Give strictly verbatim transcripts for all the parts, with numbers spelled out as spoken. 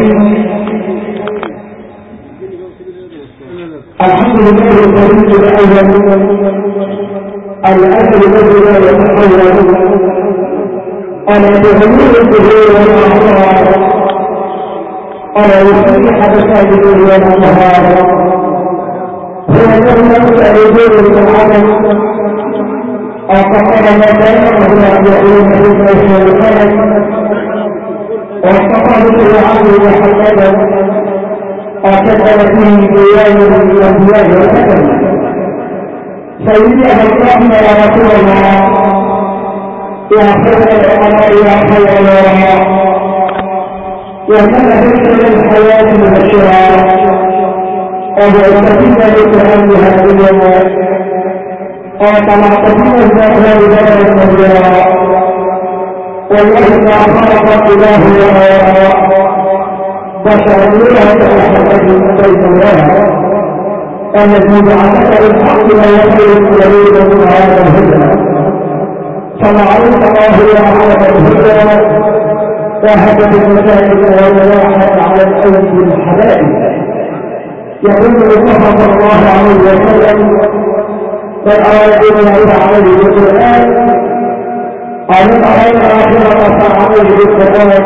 الرحيم. الحمد لله الكريم الأول الأجل الذي لا يتحول ألا بغير الظهور والأعصار ألا يصبح بسائر والأنهار هو الذي يسأل الدين العالم أعتقد ما كان وهو يقول في الكيف والخلق واستقام في العبد وحسدا أعتقد فيه ديان الأنبياء والأدب سيدي أبراهيم يا رسول الله يا خير العلماء يا خير الورى يا من ذكر الحياة مبشرا وبعثتنا لكهان هذه اليوم وطلعتنا الزهر بدر النبيرا والله ما خلق اله ولا بشر لها تحت من بيت الله الذي بعثك بالحق ويخير الذين من هذا الهدى صلى عليك الله يا على الهدى وهدى المساجد والملاحة على الايدي الحبائب يقول المصطفى صلى الله عليه وسلم بل أراد أن عليه بالقرآن أمن أراد الآخرة فعليه بالقرآن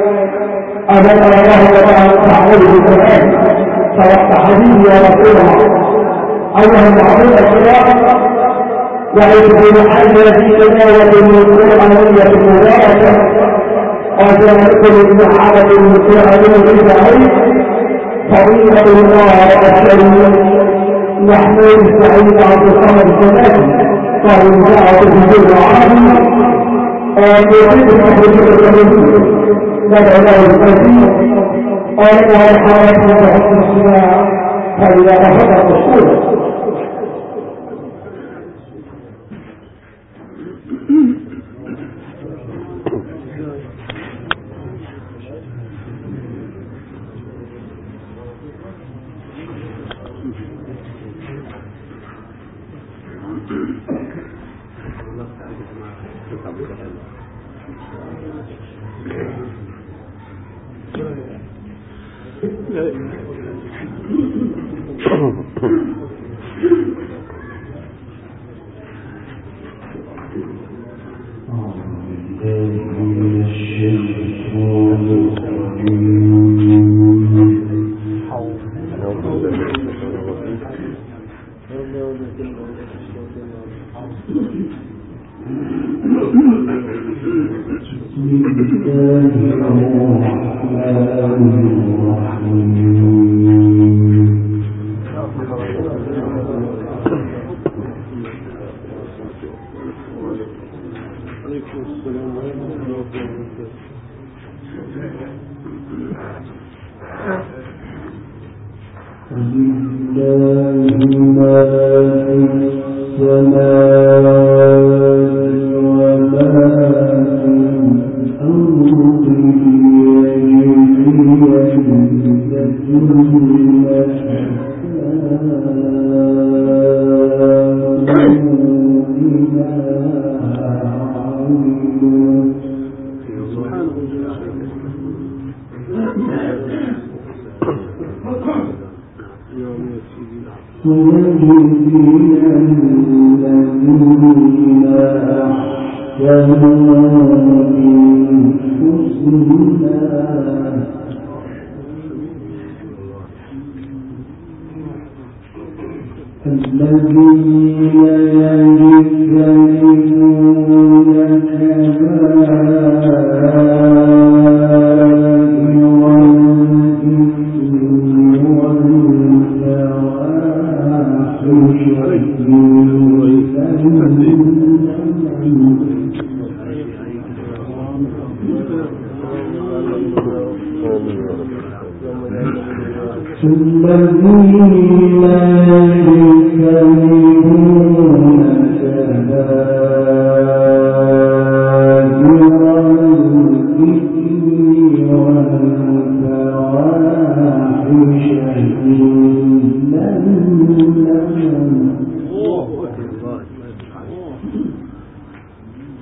أمن أراد الله فعليه بالقرآن فوقت حديث يا رسول الله أيها المعروف الكرام وعيد بمحل في تلاوة من القرآنية المباركة وذلكم ابن عبد المسلمين بالبعيد فضيلة الله الكريم محمود سعيد عبد الصمد الثلاثي فهو دعوة الجزء العربي ويريد التحديث الكريم ندعو له التوفيق ولنا الحياة بحسن السماع فإذا رفض الأصول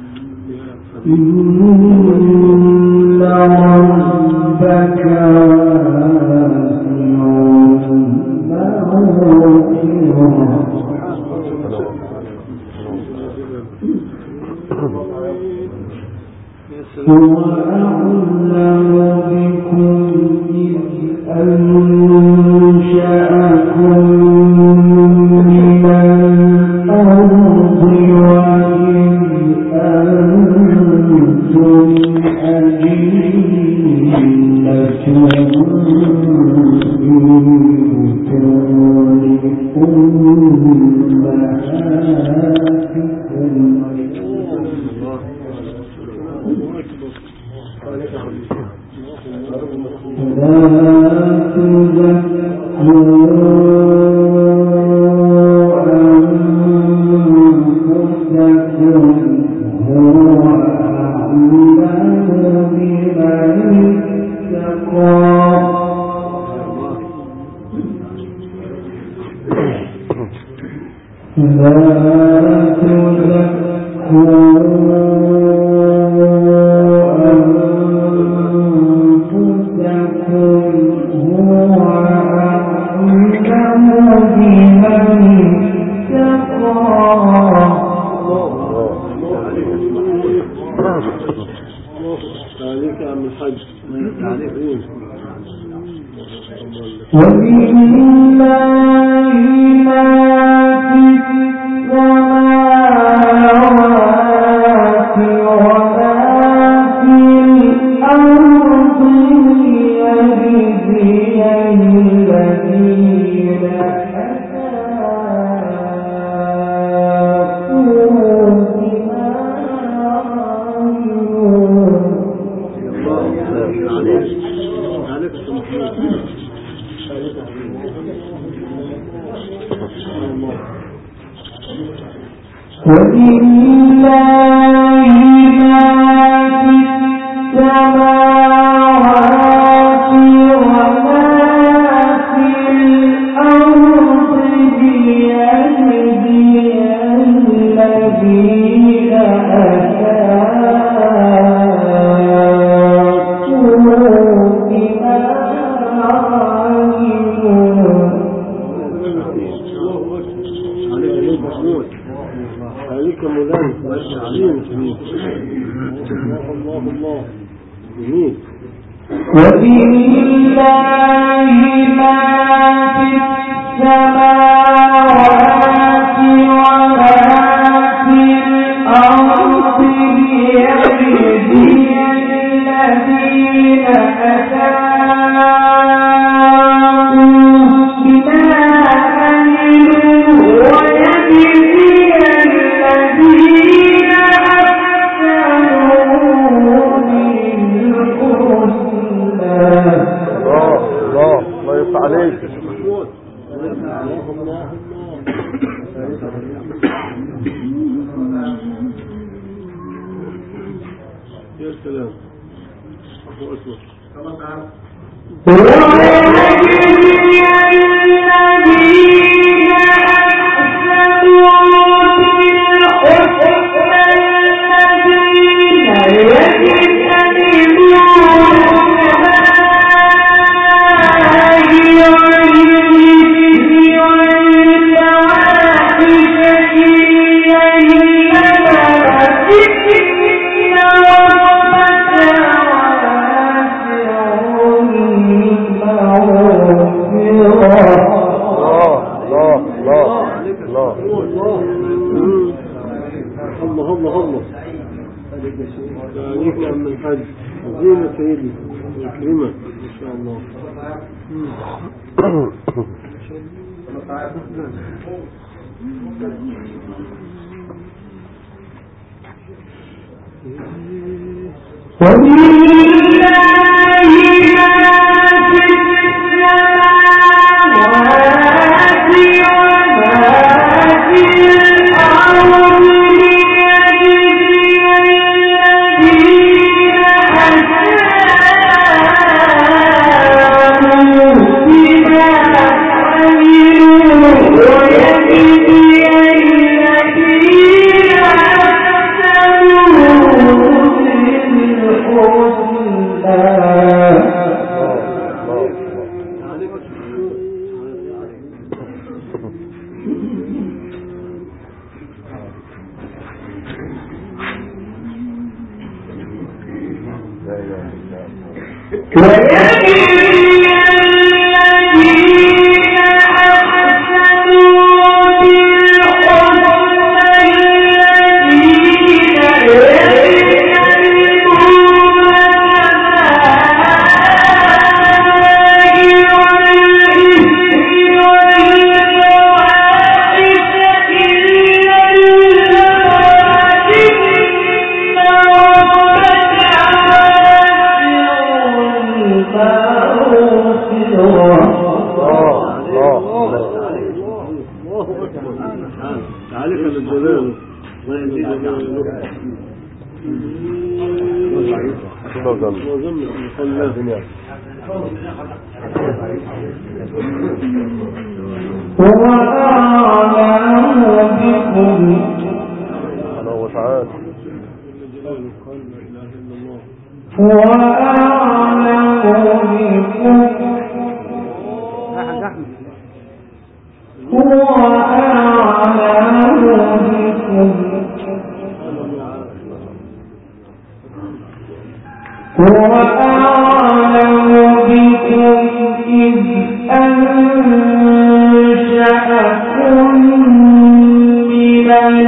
إن ربك عليك بالجلال هو أعلم بكم هو أعلم بكم هو أعلم بكم هو أعلم بكم إذ أنشأكم من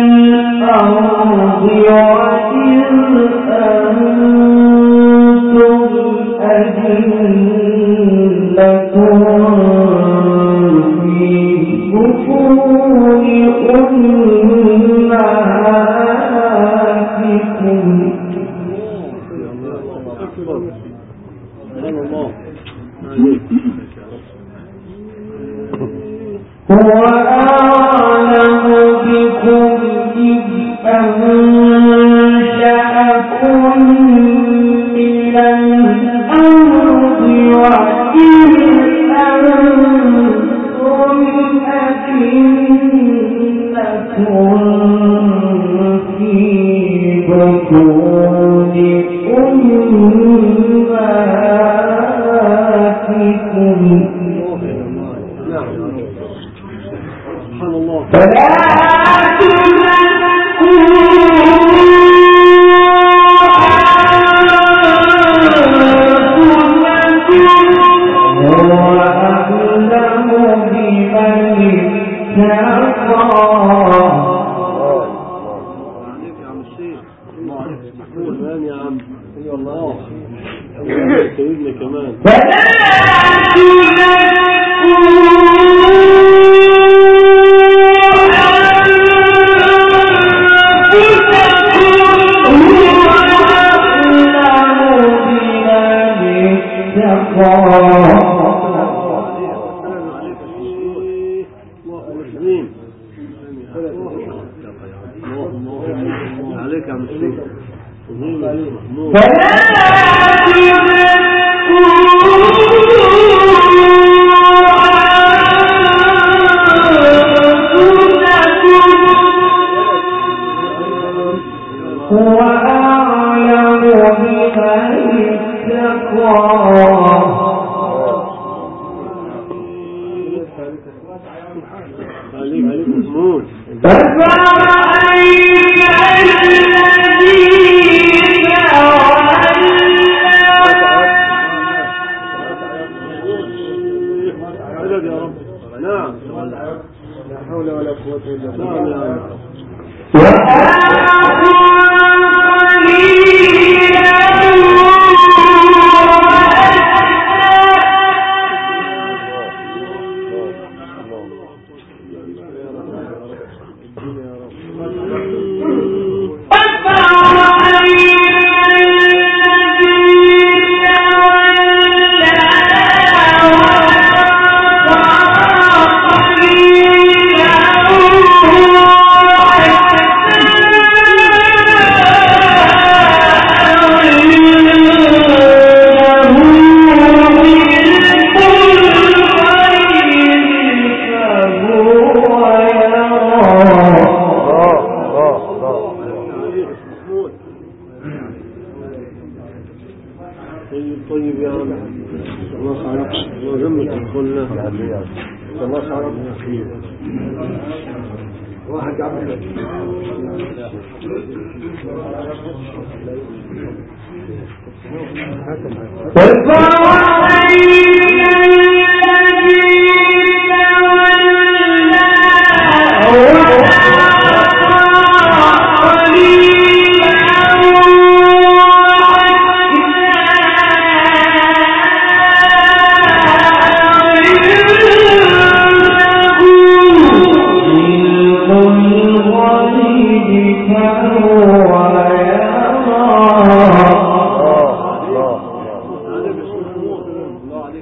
الأرض وإذ أنتم أجنة في بطون أمهاتكم هو أعلم بكم إذ أنشأكم من الأرض وإذ أنتم أجنة في بطون أمهاتكم فلا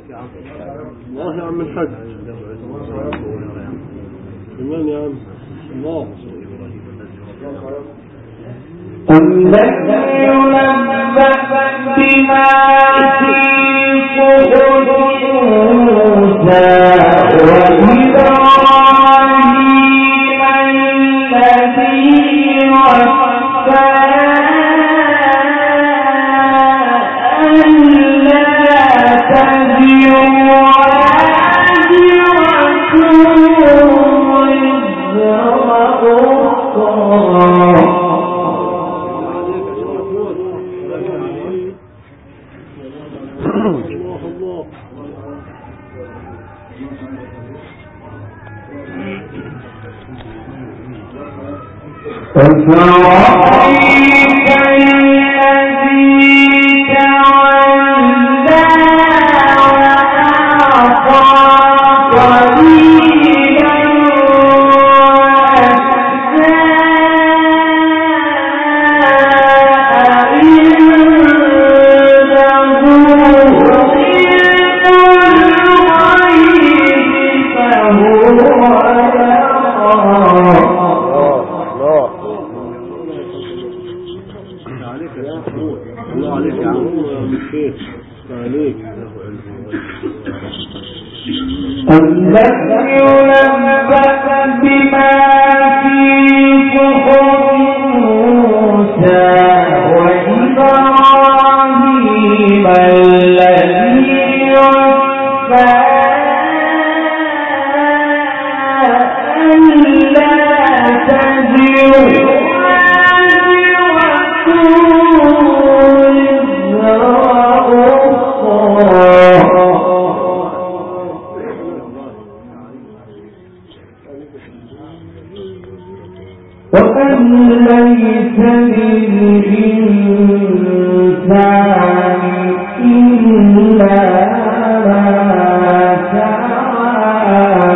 الله يا عم الحاج كمان يا عم الله قل لن ينبأ بما في صحف موسى وإبراهيم الذي وفى ألا تزر وازرة وزر أخرى أفرأيت الذي تولى وأعطى قليلا وأكدى الله عليك يا عم الشيخ عليك قل لن ينبأ بما في صحف موسى وإبراهيم الذي وفى ألا تزر وأن ليس للإنسان إلا ما سعى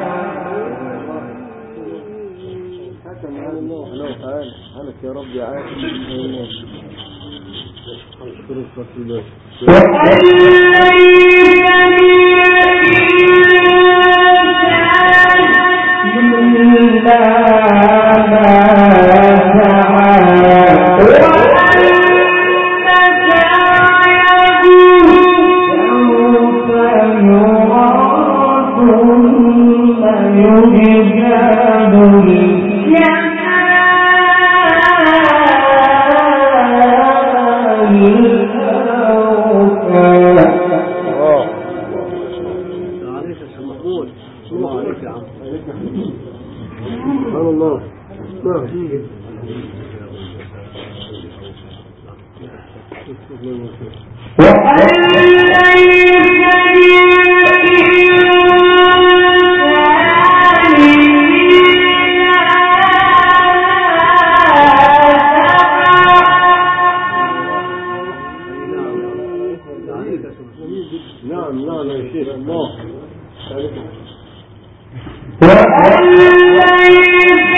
يا رب يا عافية وأن نعم نعم يا شيخ الله وأن ليس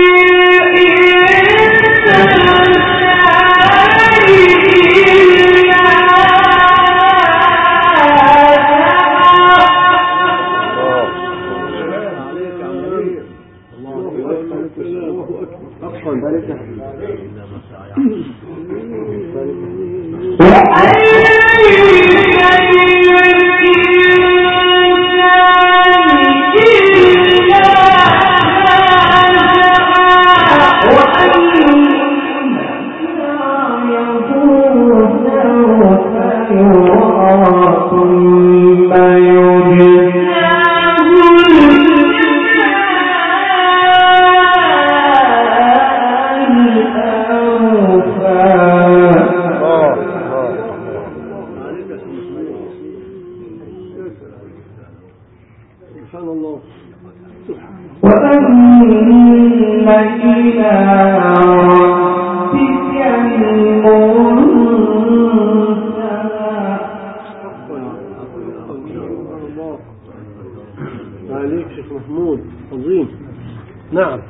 عليك شيخ محمود عظيم نعم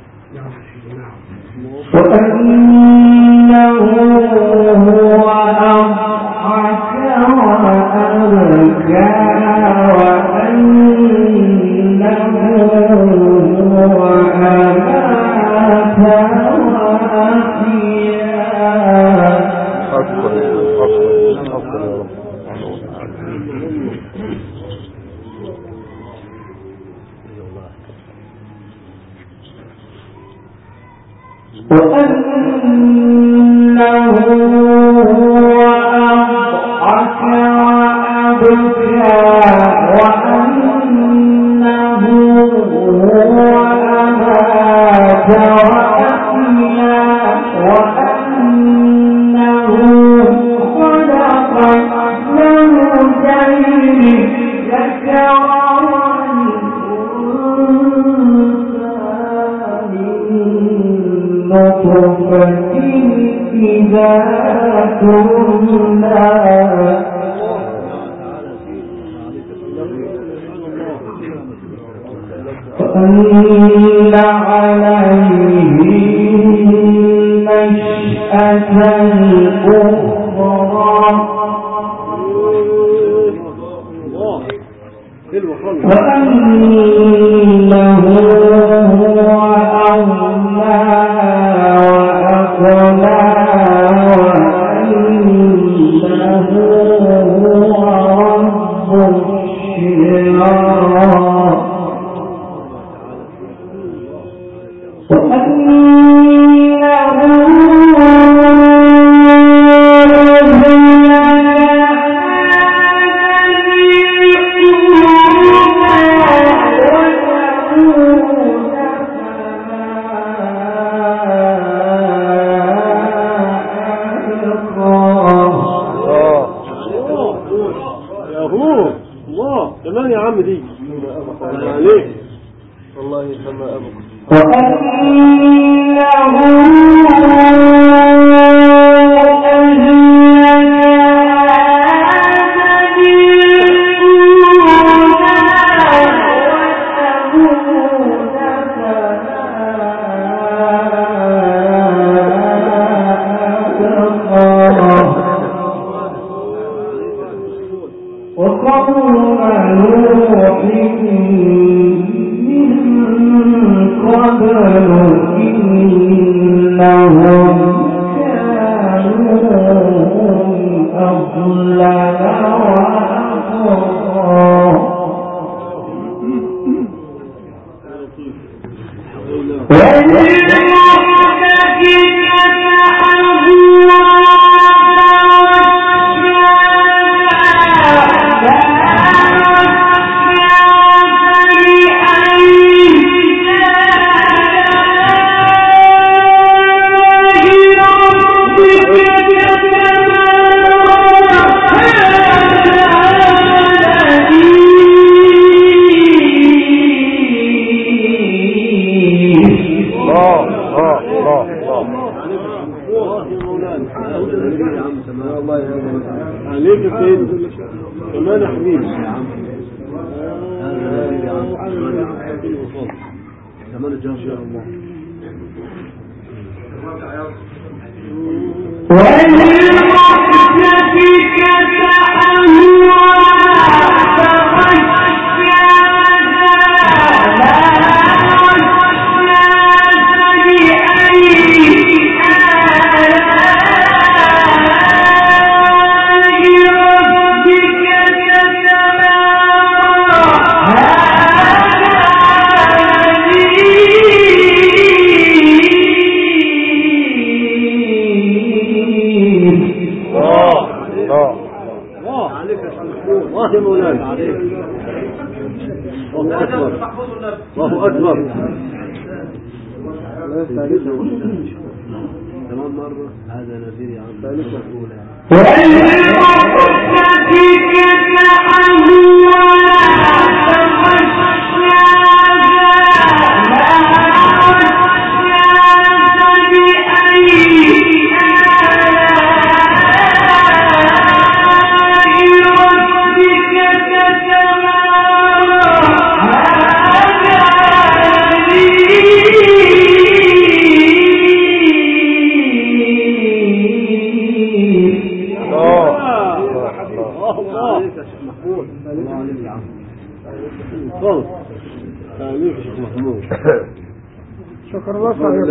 وأنه هو أضحك وأبكى وأنه هو أمات وأحيا وأنه خلق زوجين ذكر نطفة إذا تمنى وأن عليه النشأة الأخرى وأنه هو أغنى وأقنى وأنه هو رب الشعرى كمان يا عم دي عليك والله كما أبوك عليك يا سيدي كمان يا حبيبي كمان الجهر يا الله الله أكبر تمام مرة هذا نذير عن ثالثة الأولى شكر الله صحيح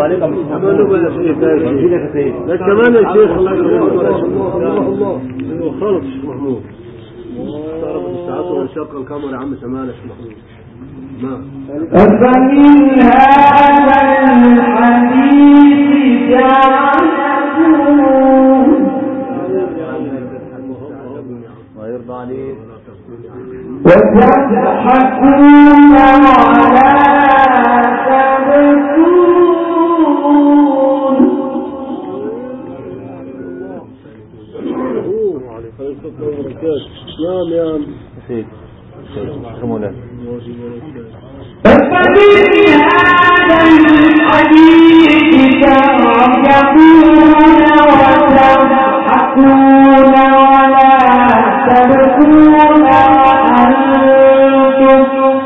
عليك كمان نبقى يا شيخ يا سيدي لا كمان يا شيخ الله يكرمك الله الله انه خلط الشيخ محمود تعرف الساعات وانشق الكاميرا يا عم سمالة الشيخ محمود ما أفمن هذا الحديث تعجبون ويرضى عليك وتضحكون ولا تبكون نعم يا سيد مولانا فمن هذا الحديث تعجبون وتضحكون ولا تبكون وأنتم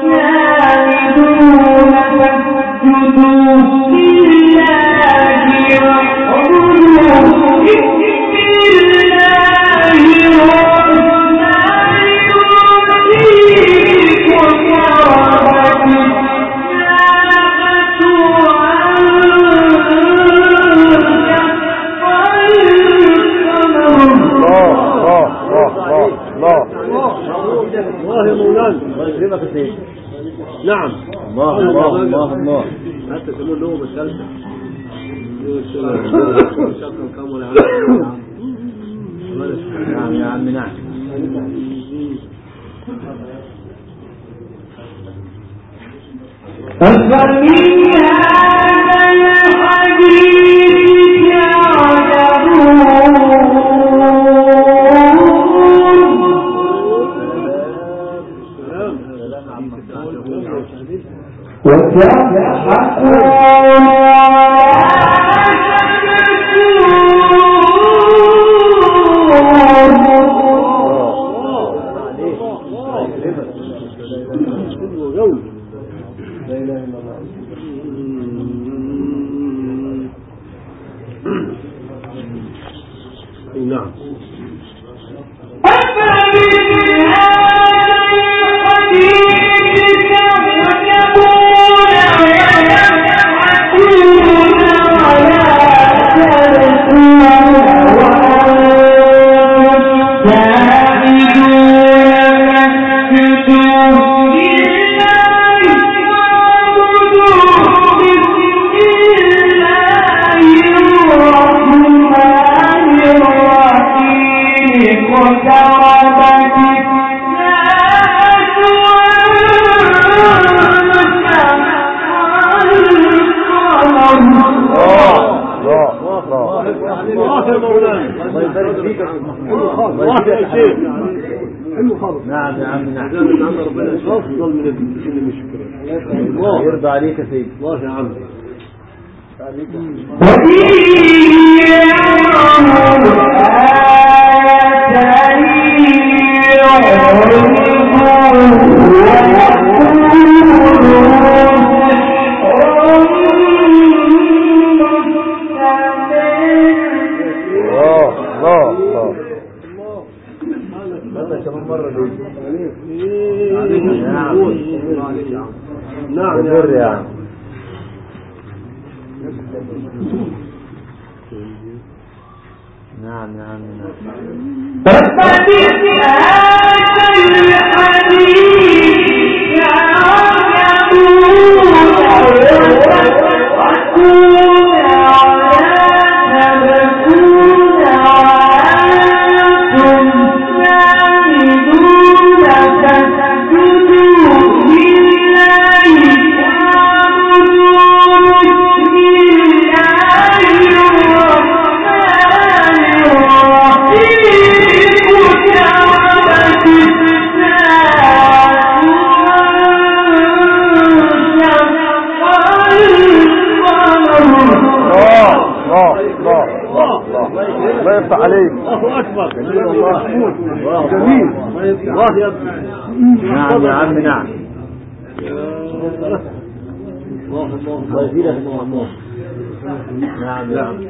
سامدون فاسجدوا لله واعبدوا بسم الله الرحمن الرحيم وقربت الساعة الله يا مولانا الله يكرمك يا سيدي نعم الله الله الله الله حتى كمان نوم الثالثة نعم يا عم نعم فمن هذا الحديث تعجبون وتضحكون نعم نعم يا عم نعم ربنا افضل من اللي مش شكرا الله يرضى عليك يا سيدي الله يا عم كمان مرة دي نعم نعم يا عم نعم نعم نعم الله يفتح عليك الله اكبر جميل والله جميل الله يا ابني نعم يا عم نعم الله الله الله يزيدك الله نعم يا عم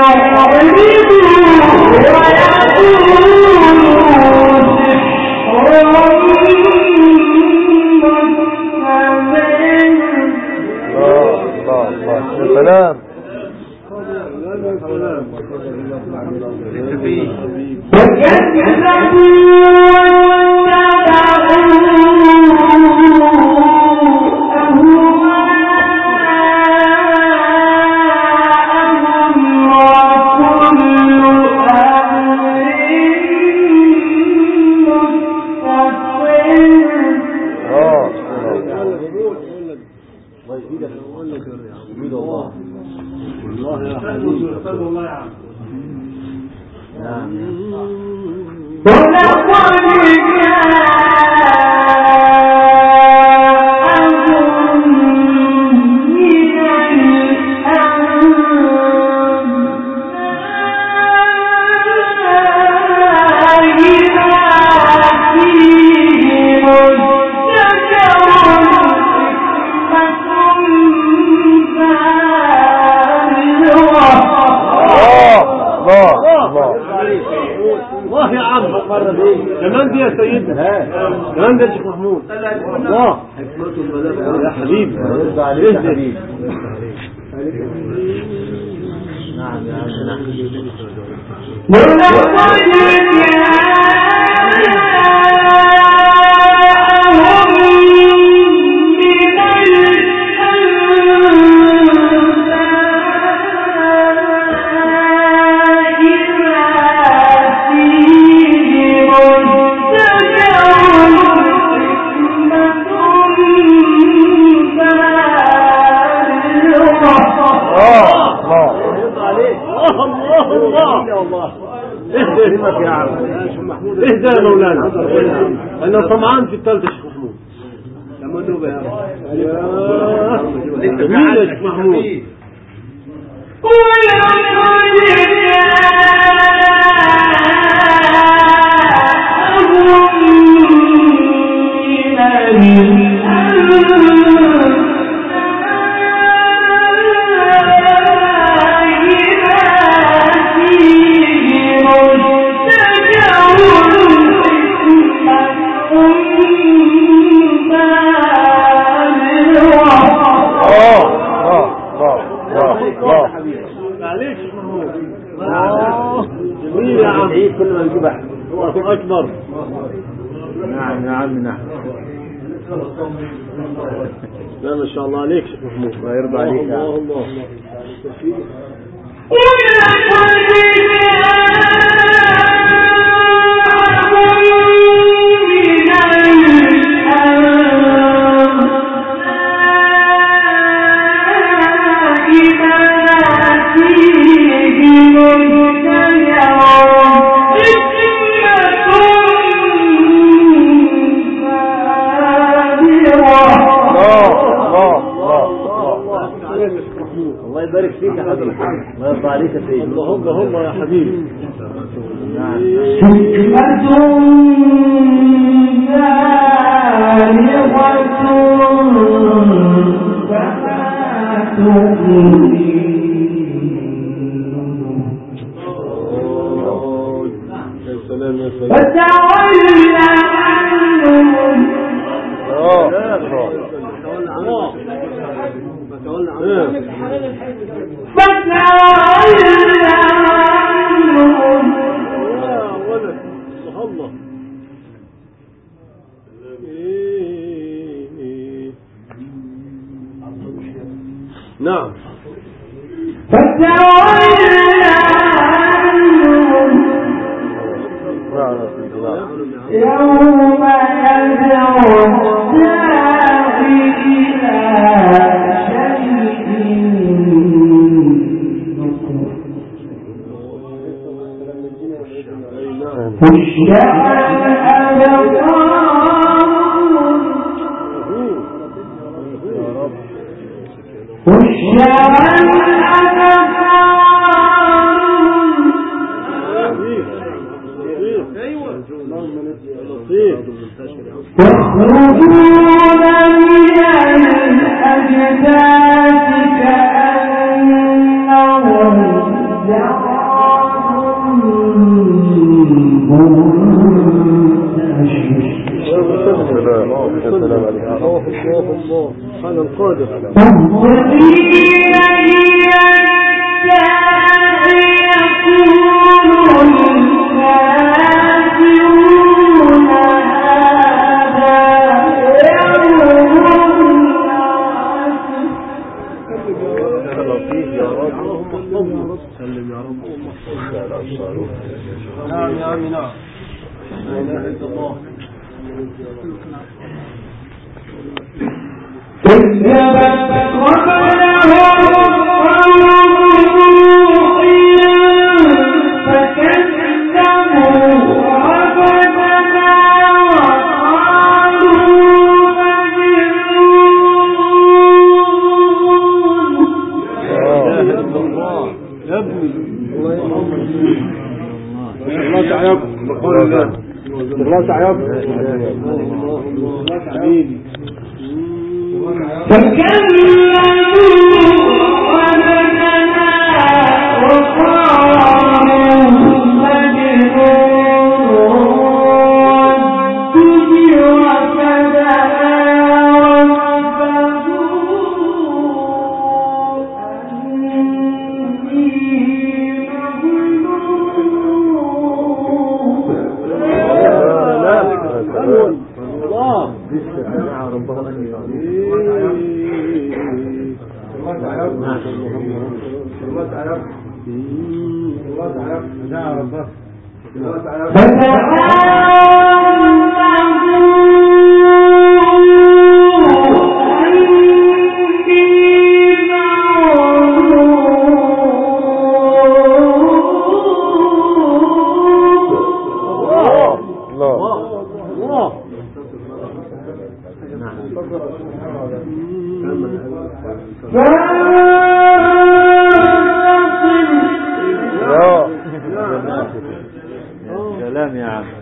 وَيَقُولُوا سلام. الله يا عم كمان دي يا سيدنا كمان دي يا شيخ محمود الله يا حبيبي رد عليك يا حبيبي. نعم يا يا عم اهدى يا مولانا انا طمعان في الثالثه يا شيخ محمود لما نوبه يا جميل يا شيخ محمود أكبر. نعم يا عم نعم. لا ما شاء الله عليك شيخ محمود الله يرضى عليك. الله الله الله يبارك فيك يا حضرتك. الله يرضى عليك يا سيدي. اللهم اللهم يا حبيبي. نعم. يا سلام يا سلام. فتولى عنهم. اه فتولى عنهم. فتولى عنهم. يا ولد الله. نعم. فتولى عنهم. يوم يدعو الداعي إلى شيء خشع الأبصار خشع يخرجون من الأجداث كأنهم جراد منتشر. يا سلام عليك. هذا القادر سلم يا رب. نعم يا عمي نعم. لا اله الا الله. الله تعالى حبيبي سلام يا عم.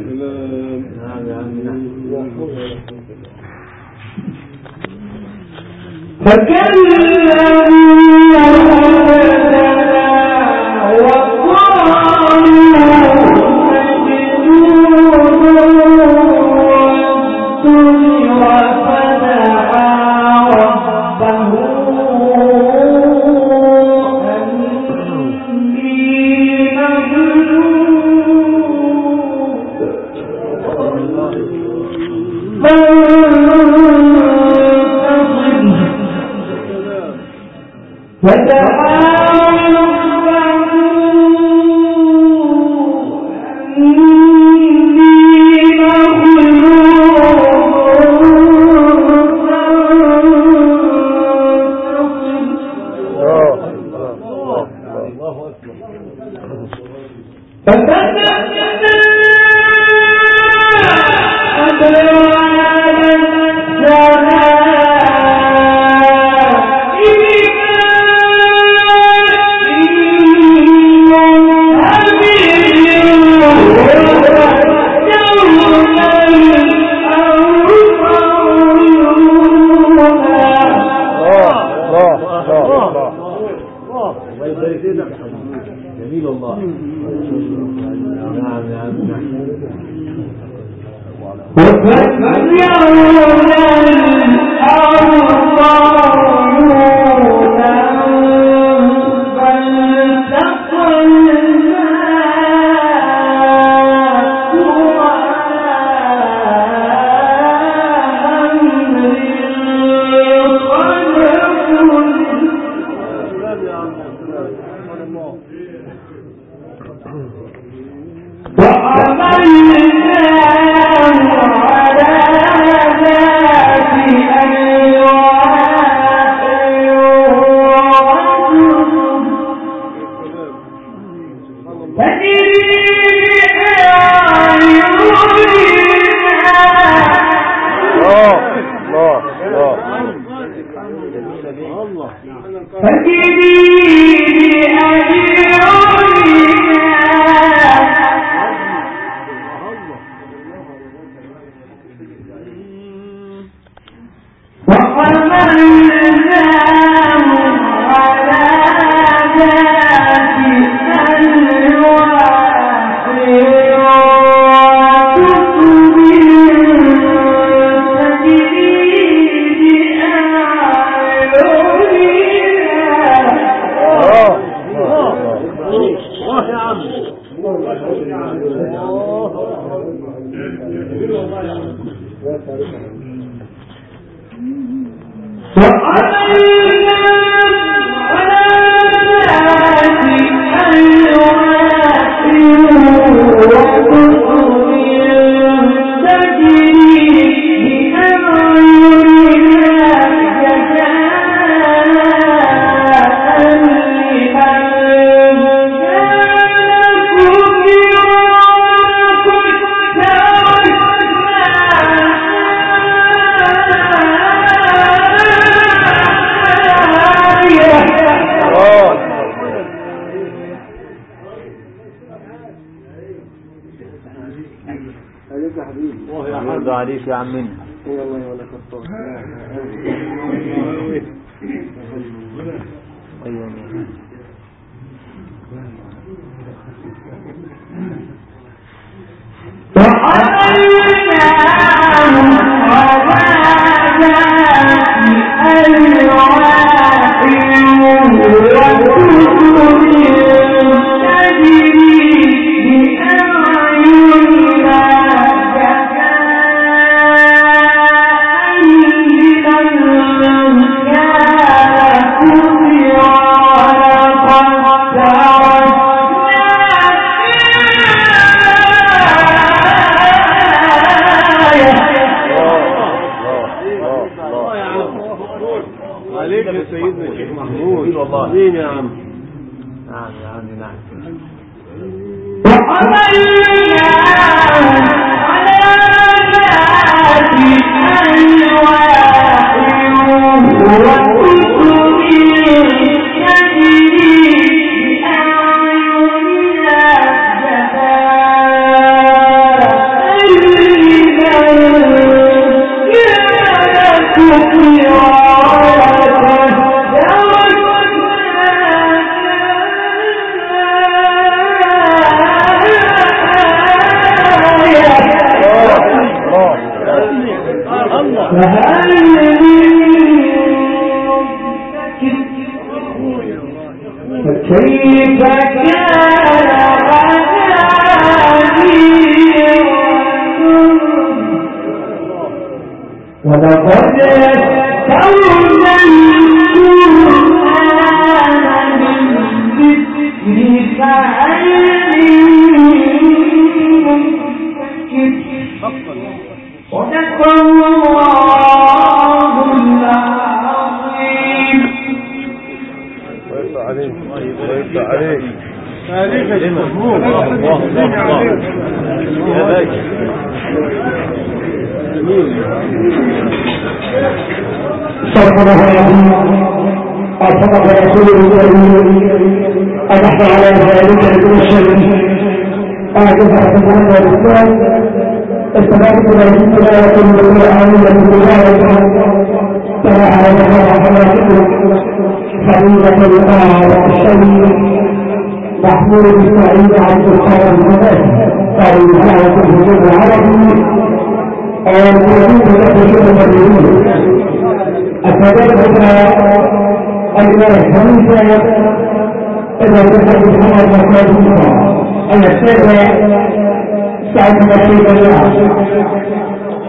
عليك يا عمنا. اي والله ولا كفار. ايوه عليك يا سيدنا الشيخ محمود والله. مين يا عم؟ نعم يا عم نعم. وحملناه فكيف كان عذابي ولقد يسرنا القرآن بالذكر فهل من مدكر صدق الله العظيم. ويرضى عليك ويرضى عليك عليك يا محمود. الله الله يا باشا. صدق الله العظيم وصدق رسوله الكريم ونحن على ذلك من الشهيد. أعجب أحسن الإسلام استفادت برسولنا وكل القرآن الذي تبارك ترى على ظهر حياتكم فريضة الآن الشهيد محمود إسماعيل عبد الخالق المدرس قال رسالة الحجاب العربي والوجود له شبه الرجول أتذكر أن الحديث إذا تحدث عن المكان أن السادة سعد بن الله